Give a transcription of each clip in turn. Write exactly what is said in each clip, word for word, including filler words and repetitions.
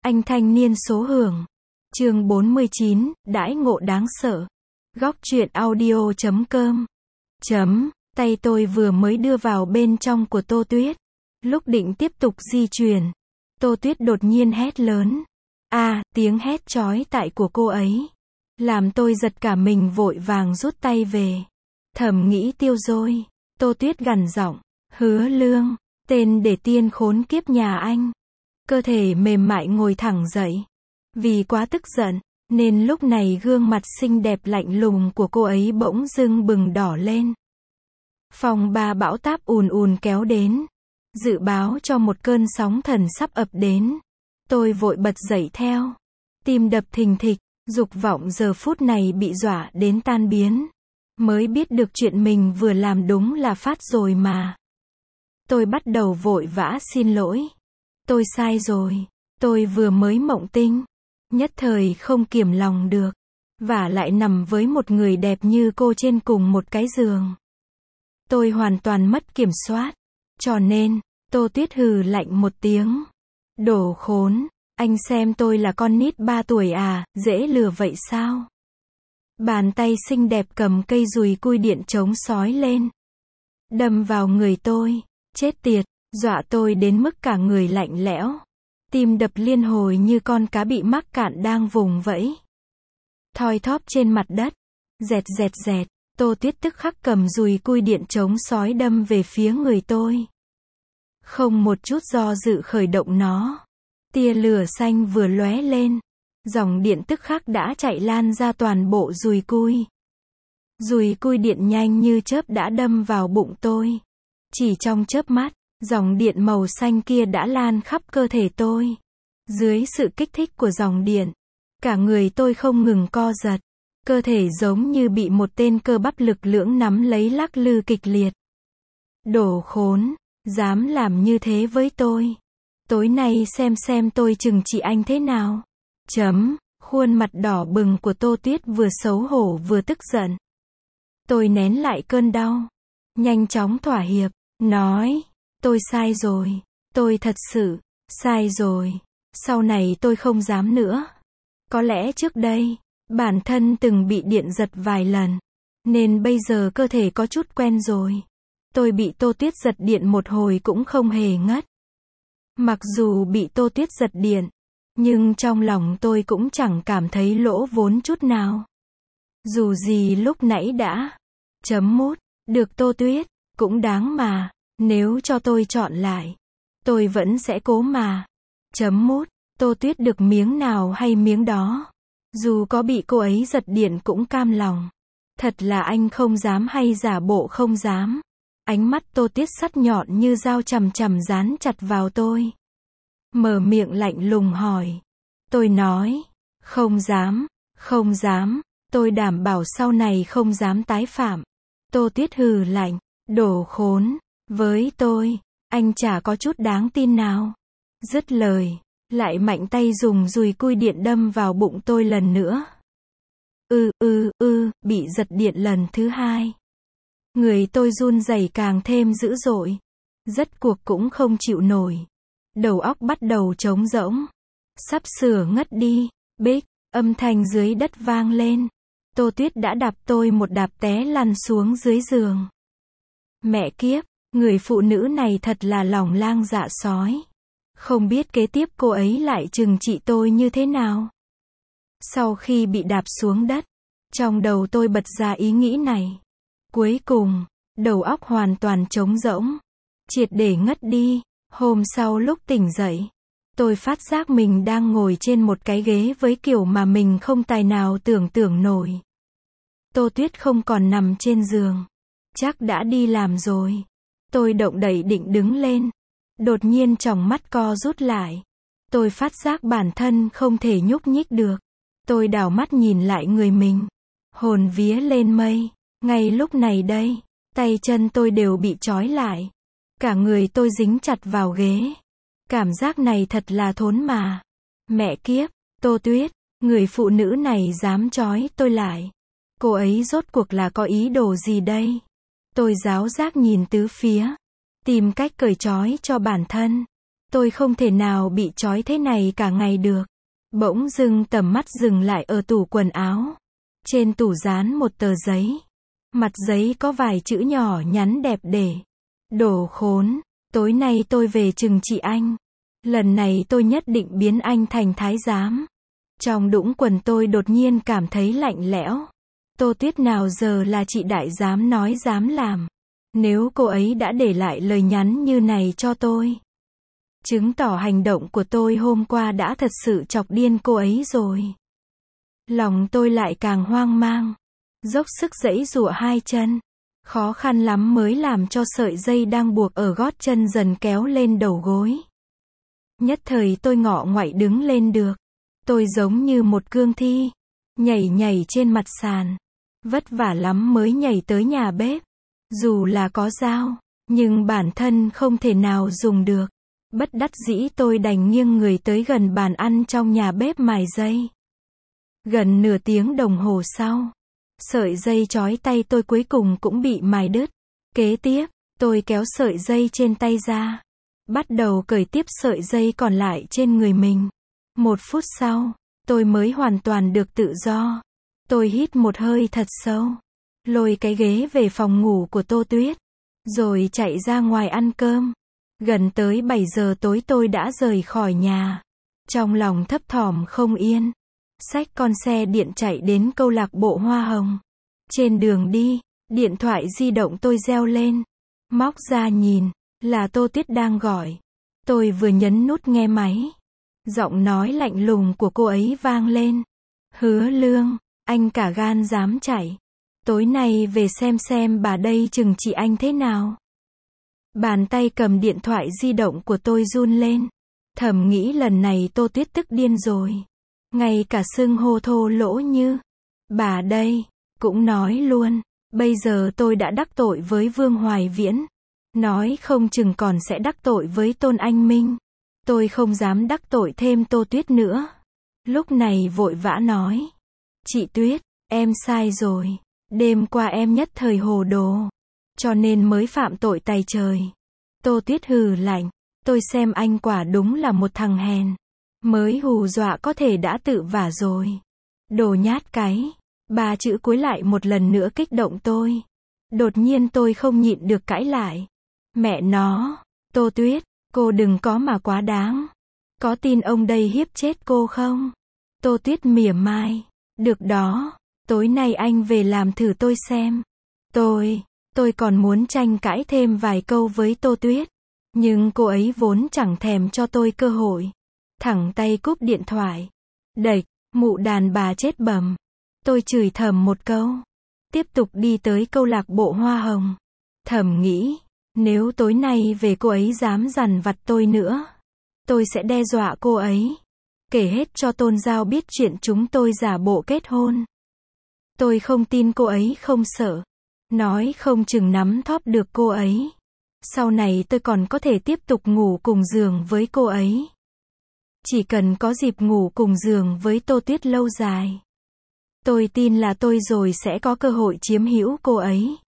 Anh thanh niên số hưởng. Chương bốn mươi chín, đãi ngộ đáng sợ. Góc truyện audio chấm com. Chấm, tay tôi vừa mới đưa vào bên trong của Tô Tuyết. Lúc định tiếp tục di chuyển, Tô Tuyết đột nhiên hét lớn. A, à, tiếng hét chói tai của cô ấy làm tôi giật cả mình, vội vàng rút tay về. Thầm nghĩ tiêu rồi. Tô Tuyết gằn giọng, Hứa Lương, tên để tiên khốn kiếp nhà anh. Cơ thể mềm mại ngồi thẳng dậy. Vì quá tức giận, nên lúc này gương mặt xinh đẹp lạnh lùng của cô ấy bỗng dưng bừng đỏ lên. Phòng ba bão táp ùn ùn kéo đến, dự báo cho một cơn sóng thần sắp ập đến. Tôi vội bật dậy theo. Tim đập thình thịch, dục vọng giờ phút này bị dọa đến tan biến. Mới biết được chuyện mình vừa làm đúng là phát rồi mà. Tôi bắt đầu vội vã xin lỗi. Tôi sai rồi. Tôi vừa mới mộng tinh. Nhất thời không kiềm lòng được. Và lại nằm với một người đẹp như cô trên cùng một cái giường. Tôi hoàn toàn mất kiểm soát. Cho nên, Tô Tuyết hừ lạnh một tiếng. Đồ khốn, anh xem tôi là con nít ba tuổi à, dễ lừa vậy sao? Bàn tay xinh đẹp cầm cây dùi cui điện chống sói lên. Đâm vào người tôi. Chết tiệt, dọa tôi đến mức cả người lạnh lẽo. Tim đập liên hồi như con cá bị mắc cạn đang vùng vẫy. Thoi thóp trên mặt đất. Dẹt dẹt dẹt, Tô Tuyết tức khắc cầm dùi cui điện chống sói đâm về phía người tôi. Không một chút do dự khởi động nó. Tia lửa xanh vừa lóe lên. Dòng điện tức khắc đã chạy lan ra toàn bộ dùi cui. Dùi cui điện nhanh như chớp đã đâm vào bụng tôi. Chỉ trong chớp mắt, dòng điện màu xanh kia đã lan khắp cơ thể tôi. Dưới sự kích thích của dòng điện, cả người tôi không ngừng co giật. Cơ thể giống như bị một tên cơ bắp lực lưỡng nắm lấy lắc lư kịch liệt. Đồ khốn, dám làm như thế với tôi. Tối nay xem xem tôi trừng trị anh thế nào. Chấm, khuôn mặt đỏ bừng của Tô Tuyết vừa xấu hổ vừa tức giận. Tôi nén lại cơn đau. Nhanh chóng thỏa hiệp, nói, tôi sai rồi. Tôi thật sự, sai rồi. Sau này tôi không dám nữa. Có lẽ trước đây, bản thân từng bị điện giật vài lần. Nên bây giờ cơ thể có chút quen rồi. Tôi bị Tô Tuyết giật điện một hồi cũng không hề ngất. Mặc dù bị Tô Tuyết giật điện, nhưng trong lòng tôi cũng chẳng cảm thấy lỗ vốn chút nào. Dù gì lúc nãy đã chấm mút được Tô Tuyết, cũng đáng mà. Nếu cho tôi chọn lại, tôi vẫn sẽ cố mà. Chấm mút, Tô Tuyết được miếng nào hay miếng đó. Dù có bị cô ấy giật điện cũng cam lòng. Thật là anh không dám hay giả bộ không dám. Ánh mắt Tô Tuyết sắc nhọn như dao chằm chằm dán chặt vào tôi. Mở miệng lạnh lùng hỏi. Tôi nói, không dám, không dám, tôi đảm bảo sau này không dám tái phạm. Tô Tuyết hừ lạnh, đồ khốn, với tôi, anh chả có chút đáng tin nào. Dứt lời, lại mạnh tay dùng dùi cui điện đâm vào bụng tôi lần nữa. Ư ư ư, bị giật điện lần thứ hai. Người tôi run rẩy càng thêm dữ dội. Rốt cuộc cũng không chịu nổi. Đầu óc bắt đầu trống rỗng. Sắp sửa ngất đi. Bích, âm thanh dưới đất vang lên. Tô Tuyết đã đạp tôi một đạp té lăn xuống dưới giường. Mẹ kiếp, người phụ nữ này thật là lòng lang dạ sói. Không biết kế tiếp cô ấy lại trừng trị tôi như thế nào. Sau khi bị đạp xuống đất, trong đầu tôi bật ra ý nghĩ này. Cuối cùng, đầu óc hoàn toàn trống rỗng. Triệt để ngất đi. Hôm sau lúc tỉnh dậy, tôi phát giác mình đang ngồi trên một cái ghế với kiểu mà mình không tài nào tưởng tượng nổi. Tô Tuyết không còn nằm trên giường. Chắc đã đi làm rồi. Tôi động đậy định đứng lên. Đột nhiên tròng mắt co rút lại. Tôi phát giác bản thân không thể nhúc nhích được. Tôi đảo mắt nhìn lại người mình. Hồn vía lên mây. Ngay lúc này đây, tay chân tôi đều bị trói lại. Cả người tôi dính chặt vào ghế. Cảm giác này thật là thốn mà. Mẹ kiếp, Tô Tuyết, người phụ nữ này dám trói tôi lại. Cô ấy rốt cuộc là có ý đồ gì đây? Tôi giáo giác nhìn tứ phía. Tìm cách cởi trói cho bản thân. Tôi không thể nào bị trói thế này cả ngày được. Bỗng dưng tầm mắt dừng lại ở tủ quần áo. Trên tủ dán một tờ giấy. Mặt giấy có vài chữ nhỏ nhắn đẹp để. Đồ khốn, tối nay tôi về trừng trị anh. Lần này tôi nhất định biến anh thành thái giám. Trong đũng quần tôi đột nhiên cảm thấy lạnh lẽo. Tô Tuyết nào giờ là chị đại dám nói dám làm. Nếu cô ấy đã để lại lời nhắn như này cho tôi, chứng tỏ hành động của tôi hôm qua đã thật sự chọc điên cô ấy rồi. Lòng tôi lại càng hoang mang. Dốc sức giãy giụa hai chân. Khó khăn lắm mới làm cho sợi dây đang buộc ở gót chân dần kéo lên đầu gối. Nhất thời tôi ngọ ngoại đứng lên được. Tôi giống như một cương thi. Nhảy nhảy trên mặt sàn. Vất vả lắm mới nhảy tới nhà bếp. Dù là có dao, nhưng bản thân không thể nào dùng được. Bất đắc dĩ tôi đành nghiêng người tới gần bàn ăn trong nhà bếp mài dây. Gần nửa tiếng đồng hồ sau, sợi dây trói tay tôi cuối cùng cũng bị mài đứt. Kế tiếp, tôi kéo sợi dây trên tay ra. Bắt đầu cởi tiếp sợi dây còn lại trên người mình. Một phút sau, tôi mới hoàn toàn được tự do. Tôi hít một hơi thật sâu. Lôi cái ghế về phòng ngủ của Tô Tuyết. Rồi chạy ra ngoài ăn cơm. Gần tới bảy giờ tối tôi đã rời khỏi nhà. Trong lòng thấp thỏm không yên. Xách con xe điện chạy đến câu lạc bộ Hoa Hồng. Trên đường đi, điện thoại di động tôi reo lên. Móc ra nhìn, là Tô Tuyết đang gọi. Tôi vừa nhấn nút nghe máy. Giọng nói lạnh lùng của cô ấy vang lên. Hứa Lương, anh cả gan dám chạy. Tối nay về xem xem bà đây trừng trị anh thế nào. Bàn tay cầm điện thoại di động của tôi run lên. Thầm nghĩ lần này Tô Tuyết tức điên rồi. Ngay cả xưng hô thô lỗ như bà đây, cũng nói luôn. Bây giờ tôi đã đắc tội với Vương Hoài Viễn. Nói không chừng còn sẽ đắc tội với Tôn Anh Minh. Tôi không dám đắc tội thêm Tô Tuyết nữa. Lúc này vội vã nói. Chị Tuyết, em sai rồi. Đêm qua em nhất thời hồ đồ. Cho nên mới phạm tội tày trời. Tô Tuyết hừ lạnh. Tôi xem anh quả đúng là một thằng hèn. Mới hù dọa có thể đã tự vả rồi. Đồ nhát cái. Ba chữ cuối lại một lần nữa kích động tôi. Đột nhiên tôi không nhịn được cãi lại. Mẹ nó, Tô Tuyết, cô đừng có mà quá đáng. Có tin ông đây hiếp chết cô không? Tô Tuyết mỉa mai. Được đó, tối nay anh về làm thử tôi xem. Tôi, tôi còn muốn tranh cãi thêm vài câu với Tô Tuyết. Nhưng cô ấy vốn chẳng thèm cho tôi cơ hội. Thẳng tay cúp điện thoại. Đệch, mụ đàn bà chết bầm. Tôi chửi thầm một câu. Tiếp tục đi tới câu lạc bộ Hoa Hồng. Thầm nghĩ, nếu tối nay về cô ấy dám dằn vặt tôi nữa, tôi sẽ đe dọa cô ấy. Kể hết cho Tôn Giao biết chuyện chúng tôi giả bộ kết hôn. Tôi không tin cô ấy không sợ. Nói không chừng nắm thóp được cô ấy. Sau này tôi còn có thể tiếp tục ngủ cùng giường với cô ấy. Chỉ cần có dịp ngủ cùng giường với Tô Tuyết lâu dài. Tôi tin là tôi rồi sẽ có cơ hội chiếm hữu cô ấy.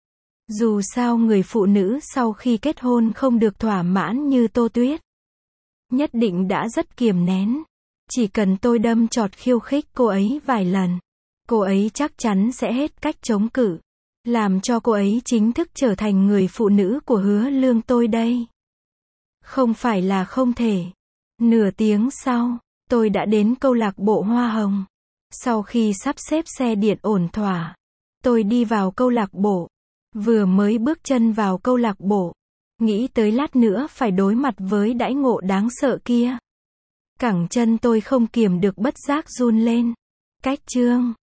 Dù sao người phụ nữ sau khi kết hôn không được thỏa mãn như Tô Tuyết. Nhất định đã rất kiềm nén. Chỉ cần tôi đâm chọt khiêu khích cô ấy vài lần. Cô ấy chắc chắn sẽ hết cách chống cự. Làm cho cô ấy chính thức trở thành người phụ nữ của Hứa Lương tôi đây. Không phải là không thể. Nửa tiếng sau, tôi đã đến câu lạc bộ Hoa Hồng. Sau khi sắp xếp xe điện ổn thỏa, tôi đi vào câu lạc bộ. Vừa mới bước chân vào câu lạc bộ, nghĩ tới lát nữa phải đối mặt với đãi ngộ đáng sợ kia. Cẳng chân tôi không kiềm được bất giác run lên. Cách chương